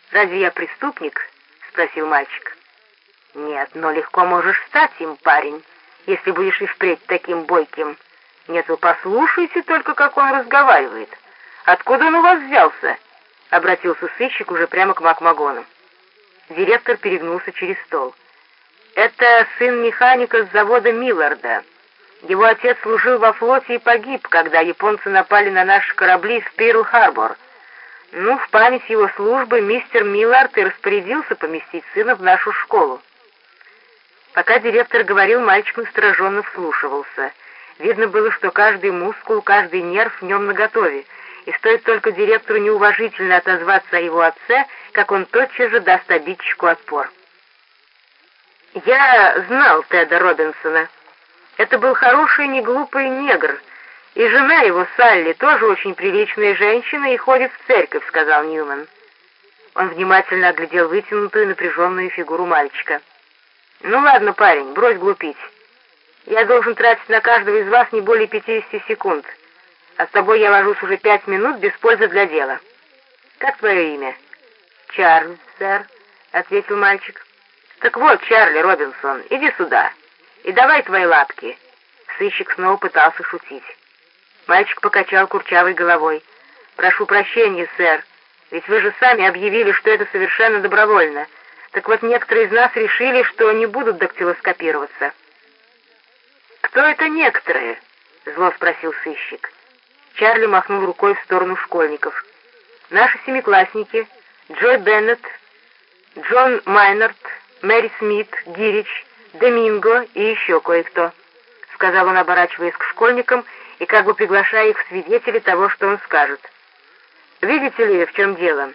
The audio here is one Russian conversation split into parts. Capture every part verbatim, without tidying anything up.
«Разве я преступник?» — спросил мальчик. «Нет, но легко можешь стать им, парень, если будешь и впредь таким бойким. Нет, вы послушайте только, как он разговаривает. Откуда он у вас взялся?» — обратился сыщик уже прямо к Макмагону. Директор перегнулся через стол. «Это сын механика с завода Милларда. Его отец служил во флоте и погиб, когда японцы напали на наши корабли в Перл-Харбор. Ну, в память его службы мистер Миллард и распорядился поместить сына в нашу школу». Пока директор говорил, мальчик настороженно вслушивался. Видно было, что каждый мускул, каждый нерв в нем наготове, и стоит только директору неуважительно отозваться о его отце, как он тотчас же даст обидчику отпор. «Я знал Теда Робинсона. Это был хороший, неглупый негр, и жена его, Салли, тоже очень приличная женщина и ходит в церковь», — сказал Ньюман. Он внимательно оглядел вытянутую, напряженную фигуру мальчика. «Ну ладно, парень, брось глупить. Я должен тратить на каждого из вас не более пятидесяти секунд, а с тобой я вожусь уже пять минут без пользы для дела. Как твое имя?» «Чарльз, сэр», — ответил мальчик. «Так вот, Чарли Робинсон, иди сюда и давай твои лапки». Сыщик снова пытался шутить. Мальчик покачал курчавой головой. «Прошу прощения, сэр, ведь вы же сами объявили, что это совершенно добровольно. Так вот, некоторые из нас решили, что не будут дактилоскопироваться». «Кто это некоторые?» — зло спросил сыщик. Чарли махнул рукой в сторону школьников. «Наши семиклассники, Джой Беннет, Джон Майнард, Мэри Смит, Гирич, Доминго и еще кое-кто», — сказал он, оборачиваясь к школьникам и как бы приглашая их в свидетели того, что он скажет. «Видите ли, в чем дело?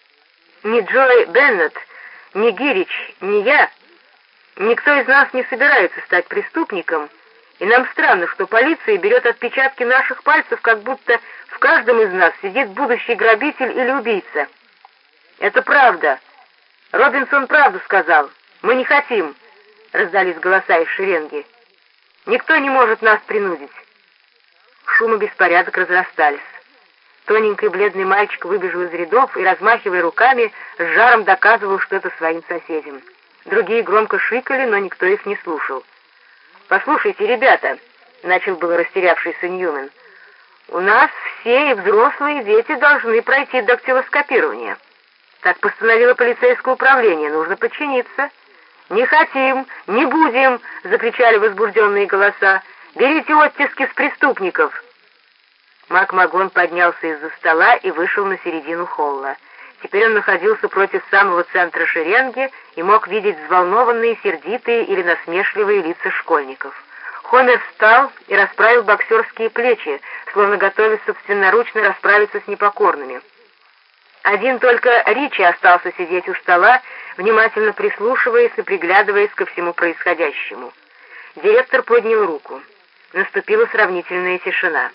Ни Джой Беннет, ни Гирич, ни я, никто из нас не собирается стать преступником, и нам странно, что полиция берет отпечатки наших пальцев, как будто в каждом из нас сидит будущий грабитель или убийца. Это правда. Робинсон правду сказал. Мы не хотим», — раздались голоса из шеренги. «Никто не может нас принудить». Шум и беспорядок разрастались. Тоненький бледный мальчик выбежал из рядов и, размахивая руками, с жаром доказывал что-то своим соседям. Другие громко шикали, но никто их не слушал. «Послушайте, ребята», — начал было растерявшийся Ньюман, — «у нас все, и взрослые, и дети, должны пройти дактилоскопирование. Так постановило полицейское управление, нужно подчиниться». «Не хотим, не будем!» — закричали возбужденные голоса. «Берите оттиски с преступников!» Макмагон поднялся из-за стола и вышел на середину холла. Теперь он находился против самого центра шеренги и мог видеть взволнованные, сердитые или насмешливые лица школьников. Хомер встал и расправил боксерские плечи, словно готовясь собственноручно расправиться с непокорными. Один только Ричи остался сидеть у стола, внимательно прислушиваясь и приглядываясь ко всему происходящему. Директор поднял руку. Наступила сравнительная тишина.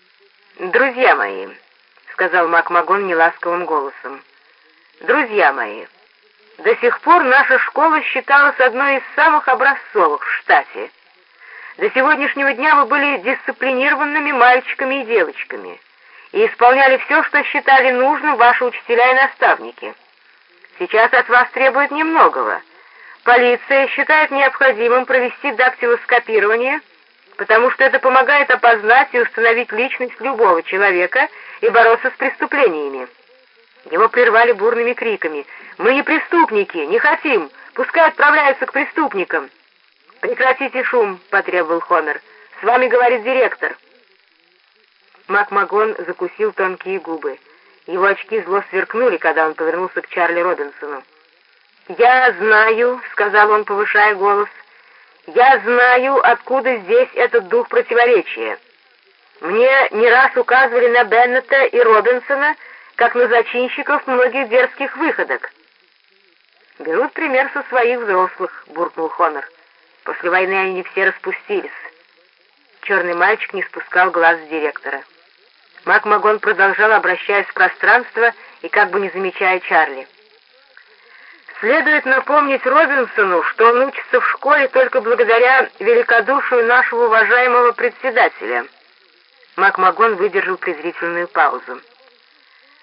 «Друзья мои», — сказал Макмагон неласковым голосом, — «друзья мои, до сих пор наша школа считалась одной из самых образцовых в штате. До сегодняшнего дня мы были дисциплинированными мальчиками и девочками и исполняли все, что считали нужным ваши учителя и наставники. Сейчас от вас требуют немногого. Полиция считает необходимым провести дактилоскопирование, потому что это помогает опознать и установить личность любого человека и бороться с преступлениями». Его прервали бурными криками. «Мы не преступники, не хотим! Пускай отправляются к преступникам!» «Прекратите шум!» — потребовал Хомер. «С вами говорит директор!» Макмагон закусил тонкие губы. Его очки зло сверкнули, когда он повернулся к Чарли Робинсону. «Я знаю», — сказал он, повышая голос, — «я знаю, откуда здесь этот дух противоречия. Мне не раз указывали на Беннета и Робинсона, как на зачинщиков многих дерзких выходок». «Берут пример со своих взрослых», — буркнул Хомер. «После войны они все распустились». Черный мальчик не спускал глаз с директора. Макмагон продолжал, обращаясь в пространство и как бы не замечая Чарли. «Следует напомнить Робинсону, что он учится в школе только благодаря великодушию нашего уважаемого председателя». Макмагон выдержал презрительную паузу.